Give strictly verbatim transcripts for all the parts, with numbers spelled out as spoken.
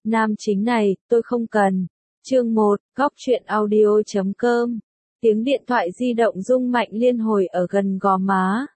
Nam chính này, tôi không cần. Chương một, góc truyện audio chấm com. Tiếng điện thoại di động rung mạnh liên hồi ở gần gò má.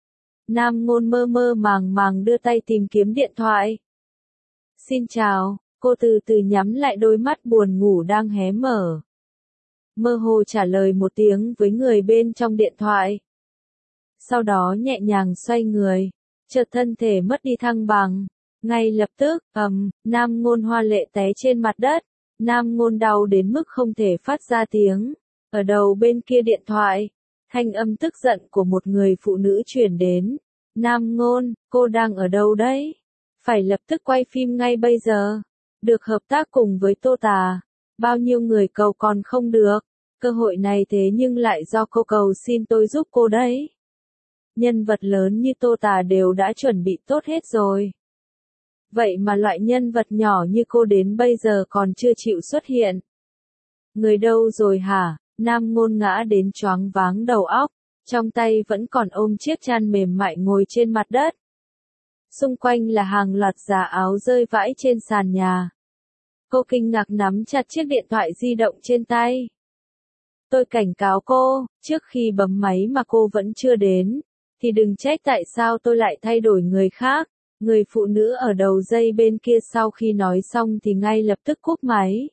Nam Ngôn mơ mơ màng màng đưa tay tìm kiếm điện thoại. Xin chào, cô từ từ nhắm lại đôi mắt buồn ngủ đang hé mở. Mơ hồ trả lời một tiếng với người bên trong điện thoại. Sau đó nhẹ nhàng xoay người, chợt thân thể mất đi thăng bằng. Ngay lập tức, ầm, Nam Ngôn hoa lệ té trên mặt đất. Nam Ngôn đau đến mức không thể phát ra tiếng. Ở đầu bên kia điện thoại, thanh âm tức giận của một người phụ nữ truyền đến. Nam Ngôn, cô đang ở đâu đấy? Phải lập tức quay phim ngay bây giờ. Được hợp tác cùng với Tô Tà. Bao nhiêu người cầu còn không được. Cơ hội này thế nhưng lại do cô cầu xin tôi giúp cô đấy. Nhân vật lớn như Tô Tà đều đã chuẩn bị tốt hết rồi. Vậy mà loại nhân vật nhỏ như cô đến bây giờ còn chưa chịu xuất hiện. Người đâu rồi hả? Nam Ngôn ngã đến choáng váng đầu óc, trong tay vẫn còn ôm chiếc chăn mềm mại ngồi trên mặt đất. Xung quanh là hàng loạt giá áo rơi vãi trên sàn nhà. Cô kinh ngạc nắm chặt chiếc điện thoại di động trên tay. Tôi cảnh cáo cô, trước khi bấm máy mà cô vẫn chưa đến, thì đừng trách tại sao tôi lại thay đổi người khác. Người phụ nữ ở đầu dây bên kia sau khi nói xong thì ngay lập tức cúp máy.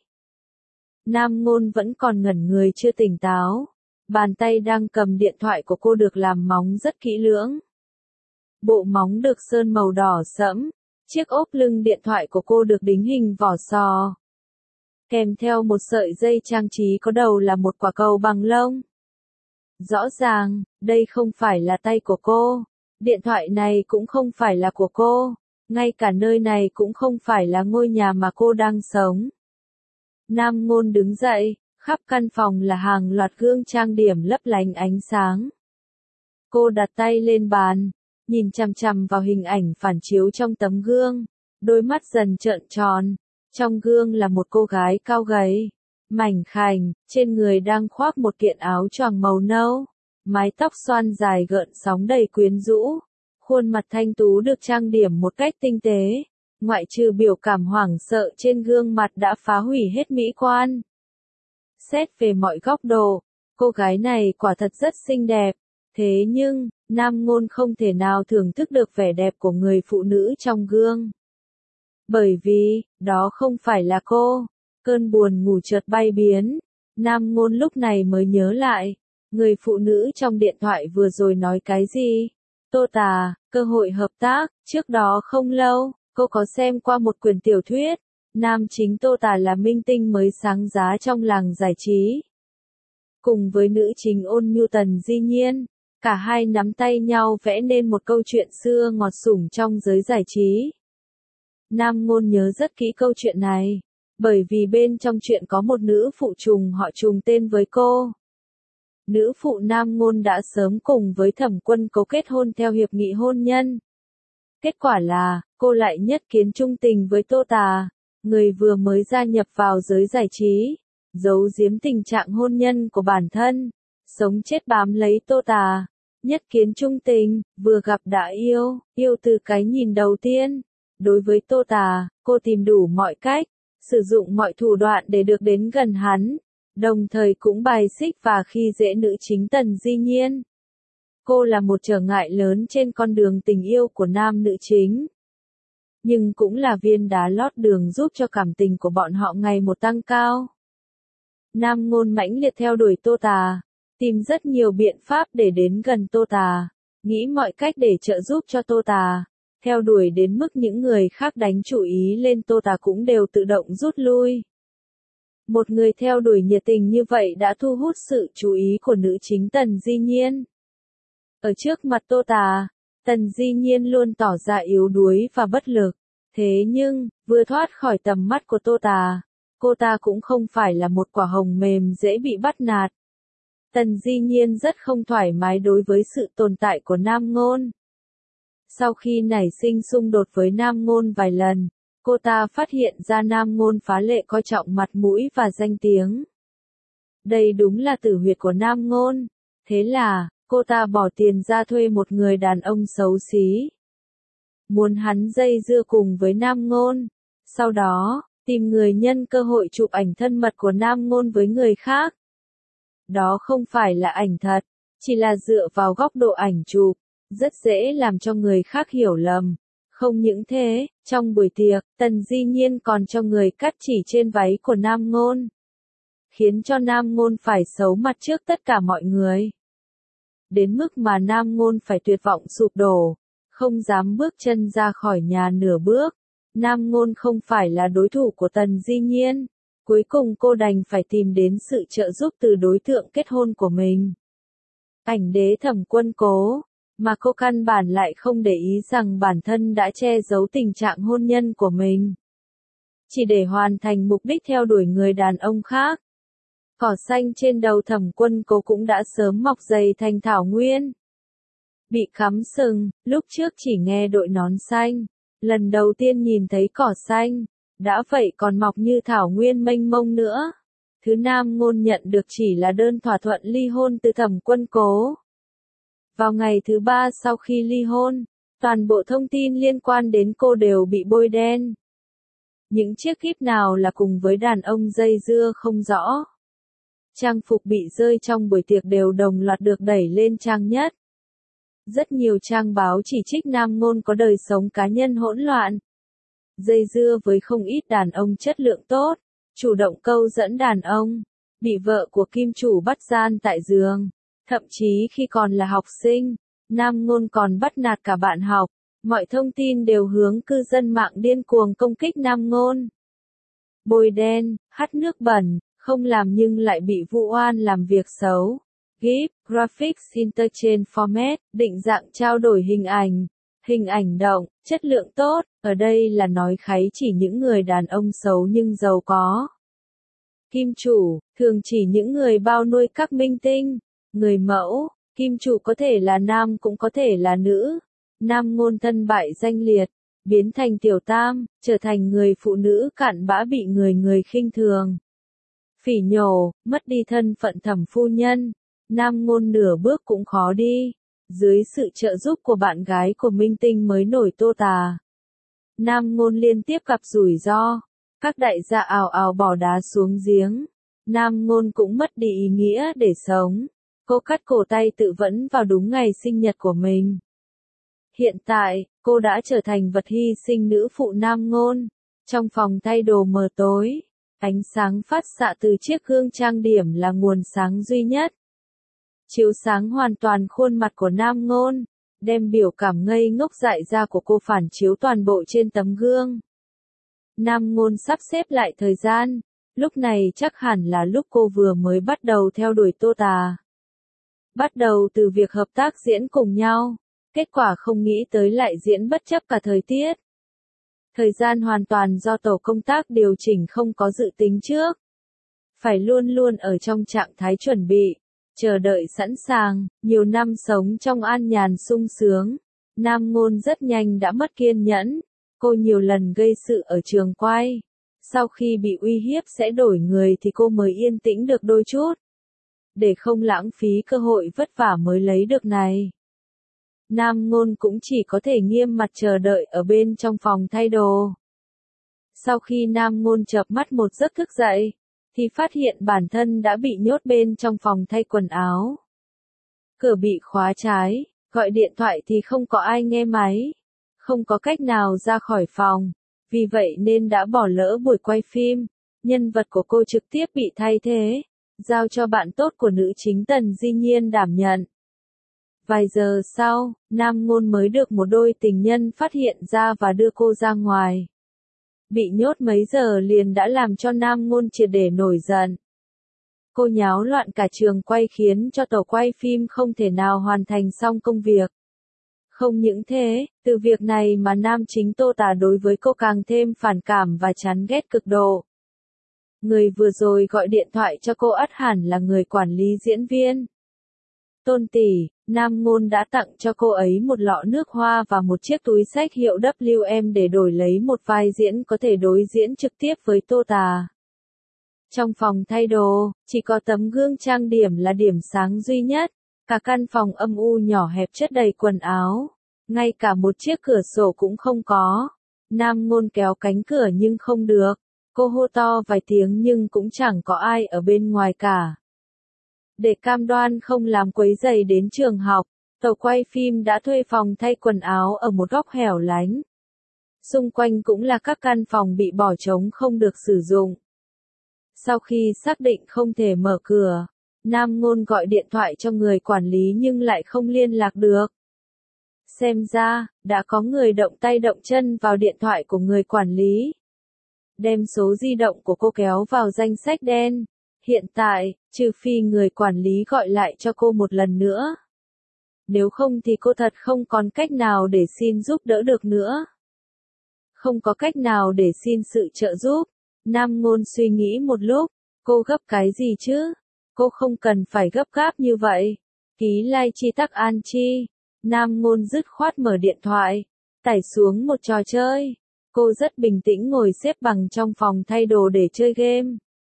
Nam Ngôn vẫn còn ngẩn người chưa tỉnh táo. Bàn tay đang cầm điện thoại của cô được làm móng rất kỹ lưỡng. Bộ móng được sơn màu đỏ sẫm. Chiếc ốp lưng điện thoại của cô được đính hình vỏ sò. Kèm theo một sợi dây trang trí có đầu là một quả cầu bằng lông. Rõ ràng, đây không phải là tay của cô. Điện thoại này cũng không phải là của cô. Ngay cả nơi này cũng không phải là ngôi nhà mà cô đang sống. Nam Ngôn đứng dậy, khắp căn phòng là hàng loạt gương trang điểm lấp lánh ánh sáng. Cô đặt tay lên bàn, nhìn chằm chằm vào hình ảnh phản chiếu trong tấm gương. Đôi mắt dần trợn tròn. Trong gương là một cô gái cao gầy, mảnh khảnh, trên người đang khoác một kiện áo choàng màu nâu. Mái tóc xoăn dài gợn sóng đầy quyến rũ. Khuôn mặt thanh tú được trang điểm một cách tinh tế. Ngoại trừ biểu cảm hoảng sợ trên gương mặt đã phá hủy hết mỹ quan. Xét về mọi góc độ, cô gái này quả thật rất xinh đẹp. Thế nhưng, Nam Ngôn không thể nào thưởng thức được vẻ đẹp của người phụ nữ trong gương. Bởi vì, đó không phải là cô. Cơn buồn ngủ chợt bay biến. Nam Ngôn lúc này mới nhớ lại. Người phụ nữ trong điện thoại vừa rồi nói cái gì? Tô Tà, cơ hội hợp tác. Trước đó không lâu, cô có xem qua một quyển tiểu thuyết. Nam chính Tô Tà là minh tinh mới sáng giá trong làng giải trí. Cùng với nữ chính Ôn Nhu Tần Di Nhiên, cả hai nắm tay nhau vẽ nên một câu chuyện xưa ngọt sủng trong giới giải trí. Nam Ngôn nhớ rất kỹ câu chuyện này, bởi vì bên trong chuyện có một nữ phụ trùng họ trùng tên với cô. Nữ phụ Nam Ngôn đã sớm cùng với Thẩm Quân cấu kết hôn theo hiệp nghị hôn nhân. Kết quả là, cô lại nhất kiến trung tình với Tô Tà, người vừa mới gia nhập vào giới giải trí, giấu giếm tình trạng hôn nhân của bản thân, sống chết bám lấy Tô Tà. Nhất kiến trung tình, vừa gặp đã yêu, yêu từ cái nhìn đầu tiên. Đối với Tô Tà, cô tìm đủ mọi cách, sử dụng mọi thủ đoạn để được đến gần hắn, đồng thời cũng bài xích và khi dễ nữ chính Tần Di Nhiên. Cô là một trở ngại lớn trên con đường tình yêu của nam nữ chính. Nhưng cũng là viên đá lót đường giúp cho cảm tình của bọn họ ngày một tăng cao. Nam Ngôn mãnh liệt theo đuổi Tô Tà, tìm rất nhiều biện pháp để đến gần Tô Tà, nghĩ mọi cách để trợ giúp cho Tô Tà. Theo đuổi đến mức những người khác đánh chủ ý lên Tô Tà cũng đều tự động rút lui. Một người theo đuổi nhiệt tình như vậy đã thu hút sự chú ý của nữ chính Tần Di Nhiên. Ở trước mặt Tô Tà, Tần Di Nhiên luôn tỏ ra yếu đuối và bất lực. Thế nhưng, vừa thoát khỏi tầm mắt của Tô Tà, cô ta cũng không phải là một quả hồng mềm dễ bị bắt nạt. Tần Di Nhiên rất không thoải mái đối với sự tồn tại của Nam Ngôn. Sau khi nảy sinh xung đột với Nam Ngôn vài lần, cô ta phát hiện ra Nam Ngôn phá lệ coi trọng mặt mũi và danh tiếng. Đây đúng là tử huyệt của Nam Ngôn. Thế là, cô ta bỏ tiền ra thuê một người đàn ông xấu xí. Muốn hắn dây dưa cùng với Nam Ngôn. Sau đó, Tìm người nhân cơ hội chụp ảnh thân mật của Nam Ngôn với người khác. Đó không phải là ảnh thật, chỉ là dựa vào góc độ ảnh chụp, rất dễ làm cho người khác hiểu lầm. Không những thế, trong buổi tiệc, Tần Di Nhiên còn cho người cắt chỉ trên váy của Nam Ngôn, khiến cho Nam Ngôn phải xấu mặt trước tất cả mọi người. Đến mức mà Nam Ngôn phải tuyệt vọng sụp đổ, không dám bước chân ra khỏi nhà nửa bước. Nam Ngôn không phải là đối thủ của Tần Di Nhiên. Cuối cùng cô đành phải tìm đến sự trợ giúp từ đối tượng kết hôn của mình. Ảnh đế Thẩm Quân Cố, mà cô căn bản lại không để ý rằng bản thân đã che giấu tình trạng hôn nhân của mình, chỉ để hoàn thành mục đích theo đuổi người đàn ông khác. Cỏ xanh trên đầu Thẩm Quân Cố cũng đã sớm mọc dày thành thảo nguyên. Bị cắm sừng, lúc trước chỉ nghe đội nón xanh, lần đầu tiên nhìn thấy cỏ xanh, đã vậy còn mọc như thảo nguyên mênh mông nữa. Thứ Nam Ngôn nhận được chỉ là đơn thỏa thuận ly hôn từ Thẩm Quân Cố. Vào ngày thứ ba sau khi ly hôn, toàn bộ thông tin liên quan đến cô đều bị bôi đen. Những chiếc kíp nào là cùng với đàn ông dây dưa không rõ. Trang phục bị rơi trong buổi tiệc đều đồng loạt được đẩy lên trang nhất. Rất nhiều trang báo chỉ trích Nam Ngôn có đời sống cá nhân hỗn loạn, dây dưa với không ít đàn ông chất lượng tốt, chủ động câu dẫn đàn ông, bị vợ của kim chủ bắt gian tại giường. Thậm chí khi còn là học sinh, Nam Ngôn còn bắt nạt cả bạn học. Mọi thông tin đều hướng cư dân mạng điên cuồng công kích Nam Ngôn. Bôi đen, hắt nước bẩn, không làm nhưng lại bị vu oan làm việc xấu. GIF, Graphics Interchange Format, định dạng trao đổi hình ảnh, hình ảnh động, chất lượng tốt, ở đây là nói kháy chỉ những người đàn ông xấu nhưng giàu có. Kim chủ, thường chỉ những người bao nuôi các minh tinh, người mẫu, kim chủ có thể là nam cũng có thể là nữ. Nam Ngôn thân bại danh liệt, biến thành tiểu tam, trở thành người phụ nữ cặn bã bị người người khinh thường. Phỉ nhổ, mất đi thân phận thẩm phu nhân. Nam Ngôn nửa bước cũng khó đi. Dưới sự trợ giúp của bạn gái của minh tinh mới nổi Tô Tà, Nam Ngôn liên tiếp gặp rủi ro. Các đại gia ào ào bỏ đá xuống giếng. Nam Ngôn cũng mất đi ý nghĩa để sống. Cô cắt cổ tay tự vẫn vào đúng ngày sinh nhật của mình. Hiện tại, cô đã trở thành vật hy sinh nữ phụ Nam Ngôn. Trong phòng thay đồ mờ tối, ánh sáng phát xạ từ chiếc gương trang điểm là nguồn sáng duy nhất. Chiếu sáng hoàn toàn khuôn mặt của Nam Ngôn, đem biểu cảm ngây ngốc dại ra của cô phản chiếu toàn bộ trên tấm gương. Nam Ngôn sắp xếp lại thời gian, lúc này chắc hẳn là lúc cô vừa mới bắt đầu theo đuổi Tô Tà. Bắt đầu từ việc hợp tác diễn cùng nhau, kết quả không nghĩ tới lại diễn bất chấp cả thời tiết. Thời gian hoàn toàn do tổ công tác điều chỉnh không có dự tính trước. Phải luôn luôn ở trong trạng thái chuẩn bị, chờ đợi sẵn sàng, nhiều năm sống trong an nhàn sung sướng. Nam Ngôn rất nhanh đã mất kiên nhẫn, cô nhiều lần gây sự ở trường quay. Sau khi bị uy hiếp sẽ đổi người thì cô mới yên tĩnh được đôi chút. Để không lãng phí cơ hội vất vả mới lấy được này. Nam Ngôn cũng chỉ có thể nghiêm mặt chờ đợi ở bên trong phòng thay đồ. Sau khi Nam Ngôn chợp mắt một giấc thức dậy, thì phát hiện bản thân đã bị nhốt bên trong phòng thay quần áo. Cửa bị khóa trái, gọi điện thoại thì không có ai nghe máy. Không có cách nào ra khỏi phòng, vì vậy nên đã bỏ lỡ buổi quay phim. Nhân vật của cô trực tiếp bị thay thế, giao cho bạn tốt của nữ chính Tần Di Nhiên đảm nhận. Vài giờ sau, Nam Ngôn mới được một đôi tình nhân phát hiện ra và đưa cô ra ngoài. Bị nhốt mấy giờ liền đã làm cho Nam Ngôn triệt để nổi giận. Cô nháo loạn cả trường quay khiến cho tổ quay phim không thể nào hoàn thành xong công việc. Không những thế, từ việc này mà nam chính Tô Tà đối với cô càng thêm phản cảm và chán ghét cực độ. Người vừa rồi gọi điện thoại cho cô ắt hẳn là người quản lý diễn viên. Tôn tỷ, Nam Ngôn đã tặng cho cô ấy một lọ nước hoa và một chiếc túi xách hiệu W M để đổi lấy một vai diễn có thể đối diễn trực tiếp với Tô Tà. Trong phòng thay đồ, chỉ có tấm gương trang điểm là điểm sáng duy nhất. Cả căn phòng âm u nhỏ hẹp chất đầy quần áo. Ngay cả một chiếc cửa sổ cũng không có. Nam Ngôn kéo cánh cửa nhưng không được. Cô hô to vài tiếng nhưng cũng chẳng có ai ở bên ngoài cả. Để cam đoan không làm quấy rầy đến trường học, tổ quay phim đã thuê phòng thay quần áo ở một góc hẻo lánh. Xung quanh cũng là các căn phòng bị bỏ trống không được sử dụng. Sau khi xác định không thể mở cửa, Nam Ngôn gọi điện thoại cho người quản lý nhưng lại không liên lạc được. Xem ra, đã có người động tay động chân vào điện thoại của người quản lý. Đem số di động của cô kéo vào danh sách đen. Hiện tại, trừ phi người quản lý gọi lại cho cô một lần nữa. Nếu không thì cô thật không còn cách nào để xin giúp đỡ được nữa. Không có cách nào để xin sự trợ giúp. Nam Ngôn suy nghĩ một lúc, cô gấp cái gì chứ? Cô không cần phải gấp gáp như vậy. Ký lai chi tắc an chi. Nam Ngôn dứt khoát mở điện thoại, tải xuống một trò chơi. Cô rất bình tĩnh ngồi xếp bằng trong phòng thay đồ để chơi game.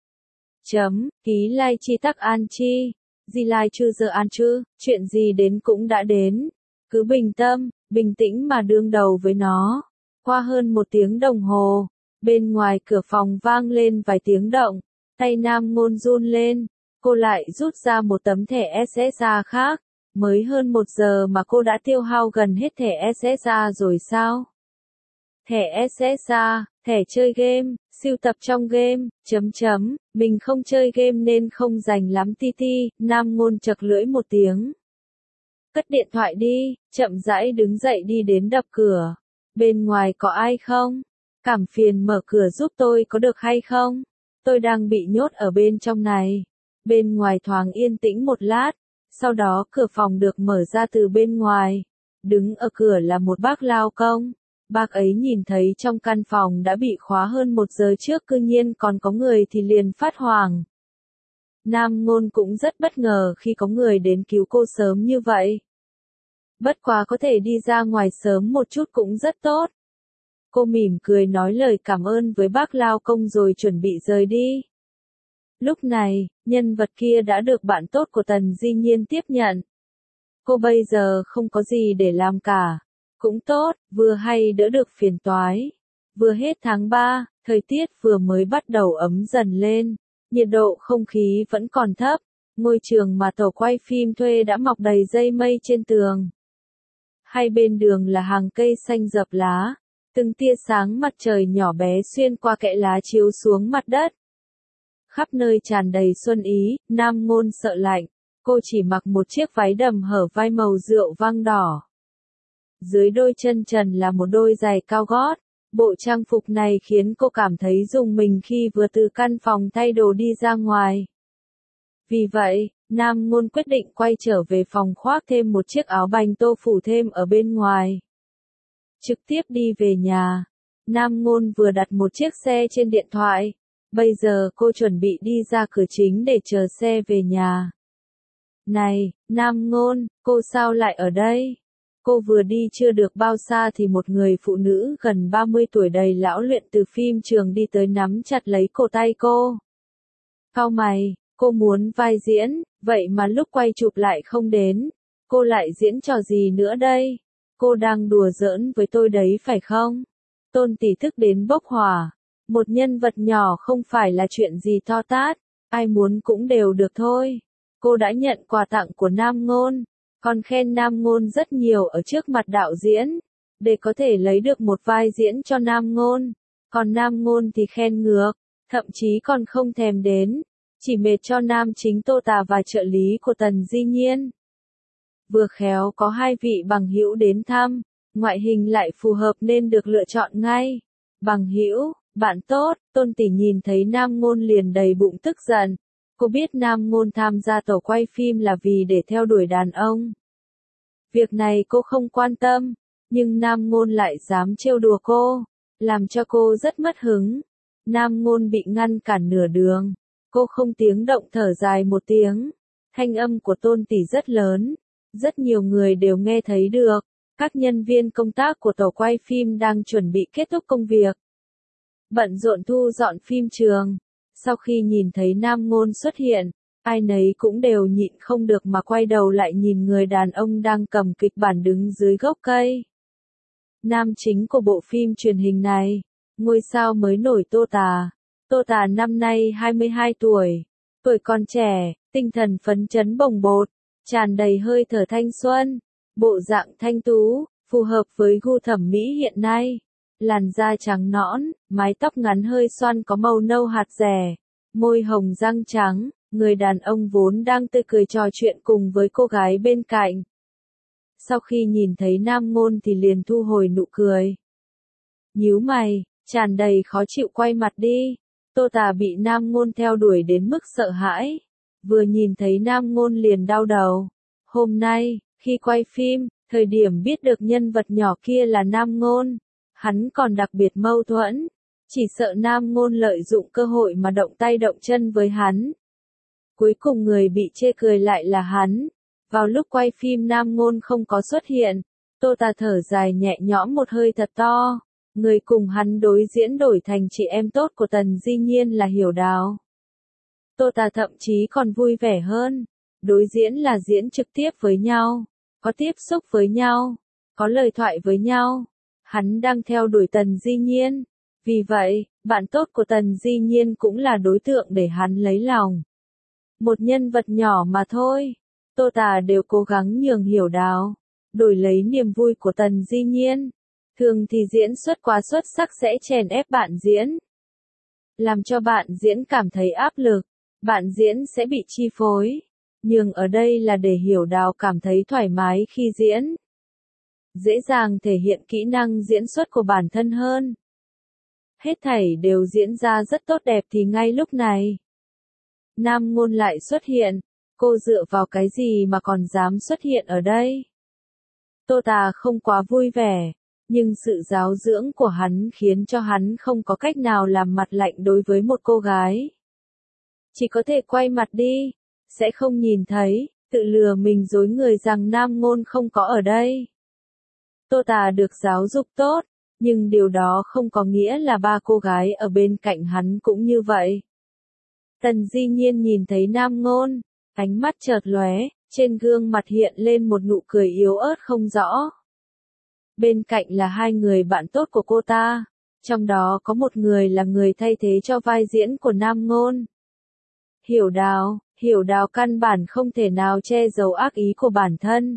Chấm, ký lai chi tắc an chi. Gì lai chư giờ an chư, chuyện gì đến cũng đã đến. Cứ bình tâm, bình tĩnh mà đương đầu với nó. Qua hơn một tiếng đồng hồ, bên ngoài cửa phòng vang lên vài tiếng động. Tay Nam Ngôn run lên, cô lại rút ra một tấm thẻ ét ét a khác. Mới hơn một giờ mà cô đã tiêu hao gần hết thẻ ét ét a rồi sao? Thẻ ét ét a, thẻ chơi game, sưu tập trong game, chấm chấm, mình không chơi game nên không rành lắm ti ti, Nam Ngôn chật lưỡi một tiếng. Cất điện thoại đi, chậm rãi đứng dậy đi đến đập cửa. Bên ngoài có ai không? Cảm phiền mở cửa giúp tôi có được hay không? Tôi đang bị nhốt ở bên trong này. Bên ngoài thoáng yên tĩnh một lát. Sau đó cửa phòng được mở ra từ bên ngoài. Đứng ở cửa là một bác lao công. Bác ấy nhìn thấy trong căn phòng đã bị khóa hơn một giờ trước cư nhiên còn có người thì liền phát hoảng. Nam Ngôn cũng rất bất ngờ khi có người đến cứu cô sớm như vậy. Bất quá có thể đi ra ngoài sớm một chút cũng rất tốt. Cô mỉm cười nói lời cảm ơn với bác lao công rồi chuẩn bị rời đi. Lúc này, nhân vật kia đã được bạn tốt của Tần Di Nhiên tiếp nhận. Cô bây giờ không có gì để làm cả. Cũng tốt, vừa hay đỡ được phiền toái. Vừa hết tháng ba, thời tiết vừa mới bắt đầu ấm dần lên. Nhiệt độ không khí vẫn còn thấp. Ngôi trường mà tổ quay phim thuê đã mọc đầy dây mây trên tường. Hai bên đường là hàng cây xanh rợp lá. Từng tia sáng mặt trời nhỏ bé xuyên qua kẽ lá chiếu xuống mặt đất. Khắp nơi tràn đầy xuân ý, Nam Ngôn sợ lạnh. Cô chỉ mặc một chiếc váy đầm hở vai màu rượu vang đỏ. Dưới đôi chân trần là một đôi giày cao gót. Bộ trang phục này khiến cô cảm thấy rùng mình khi vừa từ căn phòng thay đồ đi ra ngoài. Vì vậy, Nam Ngôn quyết định quay trở về phòng khoác thêm một chiếc áo bành tô phủ thêm ở bên ngoài. Trực tiếp đi về nhà. Nam Ngôn vừa đặt một chiếc xe trên điện thoại. Bây giờ cô chuẩn bị đi ra cửa chính để chờ xe về nhà. Này, Nam Ngôn, cô sao lại ở đây? Cô vừa đi chưa được bao xa thì một người phụ nữ gần ba mươi tuổi đầy lão luyện từ phim trường đi tới nắm chặt lấy cổ tay cô. Cau mày, cô muốn vai diễn, vậy mà lúc quay chụp lại không đến. Cô lại diễn trò gì nữa đây? Cô đang đùa giỡn với tôi đấy phải không? Tôn Tỷ thức đến bốc hỏa. Một nhân vật nhỏ không phải là chuyện gì to tát, ai muốn cũng đều được thôi. Cô đã nhận quà tặng của Nam Ngôn, còn khen Nam Ngôn rất nhiều ở trước mặt đạo diễn, để có thể lấy được một vai diễn cho Nam Ngôn. Còn Nam Ngôn thì khen ngược, thậm chí còn không thèm đến, chỉ mệt cho nam chính Tô Tà và trợ lý của Tần Di Nhiên. Vừa khéo có hai vị bằng hữu đến thăm, ngoại hình lại phù hợp nên được lựa chọn ngay. Bằng hữu, bạn tốt, Tôn Tỷ nhìn thấy Nam Ngôn liền đầy bụng tức giận. Cô biết Nam Ngôn tham gia tổ quay phim là vì để theo đuổi đàn ông. Việc này cô không quan tâm, nhưng Nam Ngôn lại dám trêu đùa cô, làm cho cô rất mất hứng. Nam Ngôn bị ngăn cản nửa đường, cô không tiếng động thở dài một tiếng. Thanh âm của Tôn Tỷ rất lớn, rất nhiều người đều nghe thấy được. Các nhân viên công tác của tổ quay phim đang chuẩn bị kết thúc công việc. Bận rộn thu dọn phim trường. Sau khi nhìn thấy Nam Ngôn xuất hiện, ai nấy cũng đều nhịn không được mà quay đầu lại nhìn người đàn ông đang cầm kịch bản đứng dưới gốc cây. Nam chính của bộ phim truyền hình này, ngôi sao mới nổi Tô Tà. Tô Tà năm nay hai mươi hai tuổi, tuổi còn trẻ, tinh thần phấn chấn bồng bột, tràn đầy hơi thở thanh xuân, bộ dạng thanh tú, phù hợp với gu thẩm mỹ hiện nay. Làn da trắng nõn, mái tóc ngắn hơi xoăn có màu nâu hạt dẻ, môi hồng răng trắng, người đàn ông vốn đang tươi cười trò chuyện cùng với cô gái bên cạnh. Sau khi nhìn thấy Nam Ngôn thì liền thu hồi nụ cười. Nhíu mày, tràn đầy khó chịu quay mặt đi. Tô Tà bị Nam Ngôn theo đuổi đến mức sợ hãi. Vừa nhìn thấy Nam Ngôn liền đau đầu. Hôm nay, khi quay phim, thời điểm biết được nhân vật nhỏ kia là Nam Ngôn, hắn còn đặc biệt mâu thuẫn. Chỉ sợ Nam Ngôn lợi dụng cơ hội mà động tay động chân với hắn. Cuối cùng người bị chê cười lại là hắn. Vào lúc quay phim Nam Ngôn không có xuất hiện, Tô Tà thở dài nhẹ nhõm một hơi thật to. Người cùng hắn đối diễn đổi thành chị em tốt của Tần Di Nhiên là Hiểu Đào. Tô Tà thậm chí còn vui vẻ hơn. Đối diễn là diễn trực tiếp với nhau, có tiếp xúc với nhau, có lời thoại với nhau. Hắn đang theo đuổi Tần Di Nhiên. Vì vậy, bạn tốt của Tần Di Nhiên cũng là đối tượng để hắn lấy lòng. Một nhân vật nhỏ mà thôi. Tô Tà đều cố gắng nhường Hiểu Đào, đổi lấy niềm vui của Tần Di Nhiên. Thường thì diễn xuất quá xuất sắc sẽ chèn ép bạn diễn, làm cho bạn diễn cảm thấy áp lực, bạn diễn sẽ bị chi phối. Nhưng ở đây là để Hiểu Đào cảm thấy thoải mái khi diễn, dễ dàng thể hiện kỹ năng diễn xuất của bản thân hơn. Hết thảy đều diễn ra rất tốt đẹp thì ngay lúc này, Nam Ngôn lại xuất hiện. Cô dựa vào cái gì mà còn dám xuất hiện ở đây? Tô Tà không quá vui vẻ, nhưng sự giáo dưỡng của hắn khiến cho hắn không có cách nào làm mặt lạnh đối với một cô gái. Chỉ có thể quay mặt đi, sẽ không nhìn thấy, tự lừa mình dối người rằng Nam Ngôn không có ở đây. Tô Tà được giáo dục tốt, nhưng điều đó không có nghĩa là ba cô gái ở bên cạnh hắn cũng như vậy. Tần Di Nhiên nhìn thấy Nam Ngôn, ánh mắt chợt lóe, trên gương mặt hiện lên một nụ cười yếu ớt không rõ. Bên cạnh là hai người bạn tốt của cô ta, trong đó có một người là người thay thế cho vai diễn của Nam Ngôn. Hiểu Đào, Hiểu Đào căn bản không thể nào che giấu ác ý của bản thân.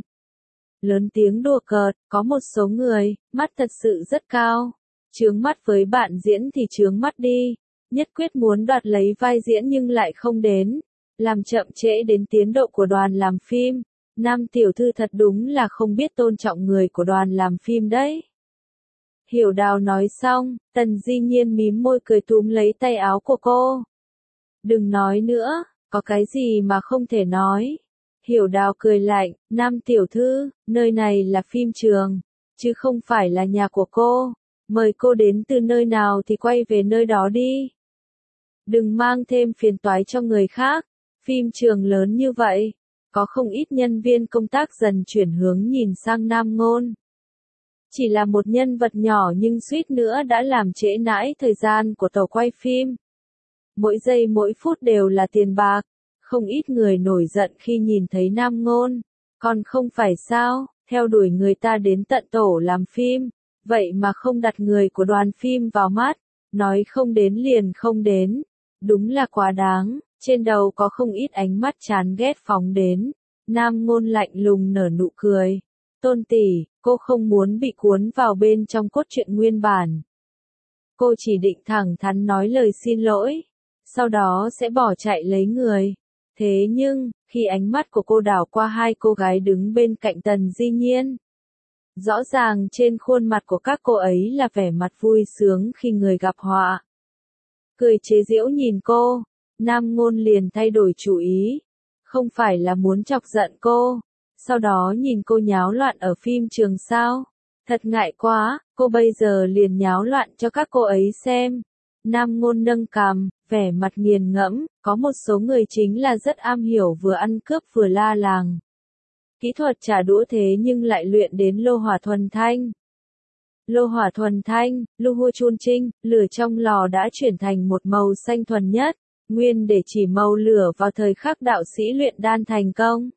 Lớn tiếng đùa cợt, có một số người, mắt thật sự rất cao. Chướng mắt với bạn diễn thì chướng mắt đi, nhất quyết muốn đoạt lấy vai diễn nhưng lại không đến, làm chậm trễ đến tiến độ của đoàn làm phim. Nam tiểu thư thật đúng là không biết tôn trọng người của đoàn làm phim đấy. Hiểu Đào nói xong, Tần Di Nhiên mím môi cười túm lấy tay áo của cô. Đừng nói nữa, có cái gì mà không thể nói. Hiểu Đào cười lạnh, Nam tiểu thư, nơi này là phim trường, chứ không phải là nhà của cô. Mời cô đến từ nơi nào thì quay về nơi đó đi. Đừng mang thêm phiền toái cho người khác. Phim trường lớn như vậy, có không ít nhân viên công tác dần chuyển hướng nhìn sang Nam Ngôn. Chỉ là một nhân vật nhỏ nhưng suýt nữa đã làm trễ nải thời gian của tổ quay phim. Mỗi giây mỗi phút đều là tiền bạc. Không ít người nổi giận khi nhìn thấy Nam Ngôn. Còn không phải sao, theo đuổi người ta đến tận tổ làm phim, vậy mà không đặt người của đoàn phim vào mắt, nói không đến liền không đến. Đúng là quá đáng. Trên đầu có không ít ánh mắt chán ghét phóng đến. Nam Ngôn lạnh lùng nở nụ cười. Tôn tỷ, cô không muốn bị cuốn vào bên trong cốt truyện nguyên bản. Cô chỉ định thẳng thắn nói lời xin lỗi, sau đó sẽ bỏ chạy lấy người. Thế nhưng, khi ánh mắt của cô đảo qua hai cô gái đứng bên cạnh Tần Di Nhiên, rõ ràng trên khuôn mặt của các cô ấy là vẻ mặt vui sướng khi người gặp họa. Cười chế giễu nhìn cô. Nam Ngôn liền thay đổi chủ ý, không phải là muốn chọc giận cô, sau đó nhìn cô nháo loạn ở phim trường sao? Thật ngại quá, cô bây giờ liền nháo loạn cho các cô ấy xem. Nam Ngôn nâng cằm, vẻ mặt nghiền ngẫm, có một số người chính là rất am hiểu vừa ăn cướp vừa la làng. Kỹ thuật trả đũa thế nhưng lại luyện đến lô hỏa thuần thanh. Lô hỏa thuần thanh, lô hua chun trinh, lửa trong lò đã chuyển thành một màu xanh thuần nhất. Nguyên để chỉ màu lửa vào thời khắc đạo sĩ luyện đan thành công.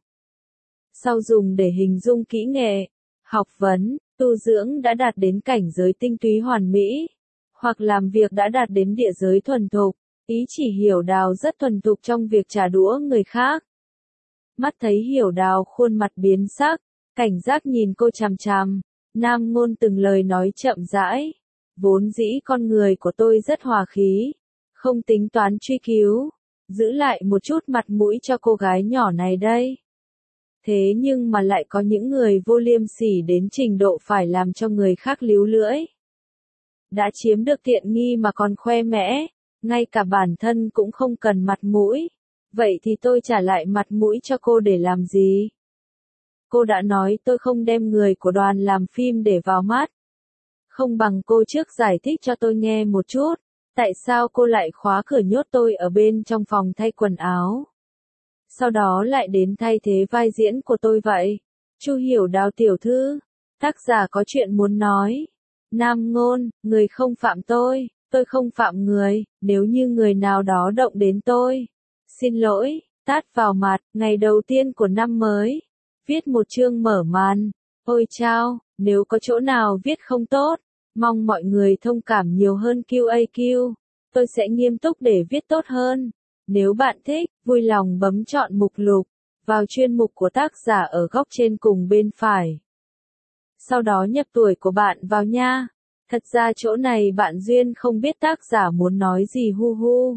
Sau dùng để hình dung kỹ nghệ, học vấn, tu dưỡng đã đạt đến cảnh giới tinh túy hoàn mỹ, hoặc làm việc đã đạt đến địa giới thuần thục, Ý chỉ Hiểu Đào rất thuần thục trong việc trả đũa người khác. Mắt thấy Hiểu Đào khuôn mặt biến sắc, cảnh giác nhìn cô chằm chằm, Nam Ngôn từng lời nói chậm rãi. Vốn dĩ con người của tôi rất hòa khí, không tính toán truy cứu, giữ lại một chút mặt mũi cho cô gái nhỏ này đây. Thế nhưng mà lại có những người vô liêm sỉ đến trình độ phải làm cho người khác líu lưỡi. Đã chiếm được tiện nghi mà còn khoe mẽ, ngay cả bản thân cũng không cần mặt mũi. Vậy thì tôi trả lại mặt mũi cho cô để làm gì? Cô đã nói tôi không đem người của đoàn làm phim để vào mắt. Không bằng cô trước giải thích cho tôi nghe một chút, tại sao cô lại khóa cửa nhốt tôi ở bên trong phòng thay quần áo? Sau đó lại đến thay thế vai diễn của tôi vậy? Chu Hiểu Đào tiểu thư, tác giả có chuyện muốn nói. Nam Ngôn, người không phạm tôi, tôi không phạm người, nếu như người nào đó động đến tôi. Xin lỗi, tát vào mặt, ngày đầu tiên của năm mới. Viết một chương mở màn. Ôi chao, nếu có chỗ nào viết không tốt, mong mọi người thông cảm nhiều hơn quy a quy. Tôi sẽ nghiêm túc để viết tốt hơn. Nếu bạn thích, vui lòng bấm chọn mục lục, vào chuyên mục của tác giả ở góc trên cùng bên phải. Sau đó nhập tuổi của bạn vào nha. Thật ra chỗ này bạn Duyên không biết tác giả muốn nói gì hu hu.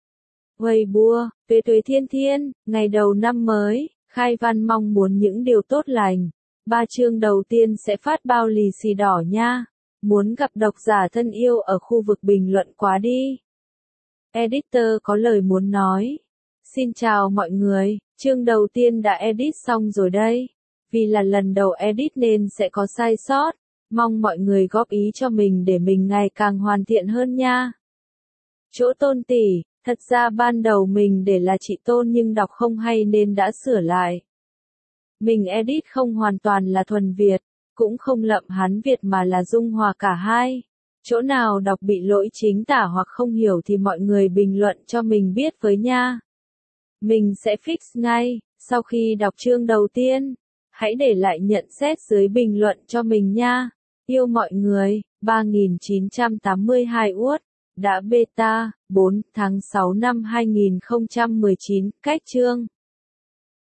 Weibo, về tuổi thiên thiên, ngày đầu năm mới, Khai Văn mong muốn những điều tốt lành. Ba chương đầu tiên sẽ phát bao lì xì đỏ nha. Muốn gặp độc giả thân yêu ở khu vực bình luận quá đi. Editor có lời muốn nói. Xin chào mọi người, chương đầu tiên đã edit xong rồi đây. Vì là lần đầu edit nên sẽ có sai sót. Mong mọi người góp ý cho mình để mình ngày càng hoàn thiện hơn nha. Chỗ Tôn tỷ, thật ra ban đầu mình để là chị Tôn nhưng đọc không hay nên đã sửa lại. Mình edit không hoàn toàn là thuần Việt, cũng không lậm Hán Việt mà là dung hòa cả hai. Chỗ nào đọc bị lỗi chính tả hoặc không hiểu thì mọi người bình luận cho mình biết với nha. Mình sẽ fix ngay, sau khi đọc chương đầu tiên. Hãy để lại nhận xét dưới bình luận cho mình nha. Yêu mọi người, ba nghìn chín trăm tám mươi hai uất, đã beta, bốn tháng sáu năm hai nghìn không trăm mười chín, cách chương.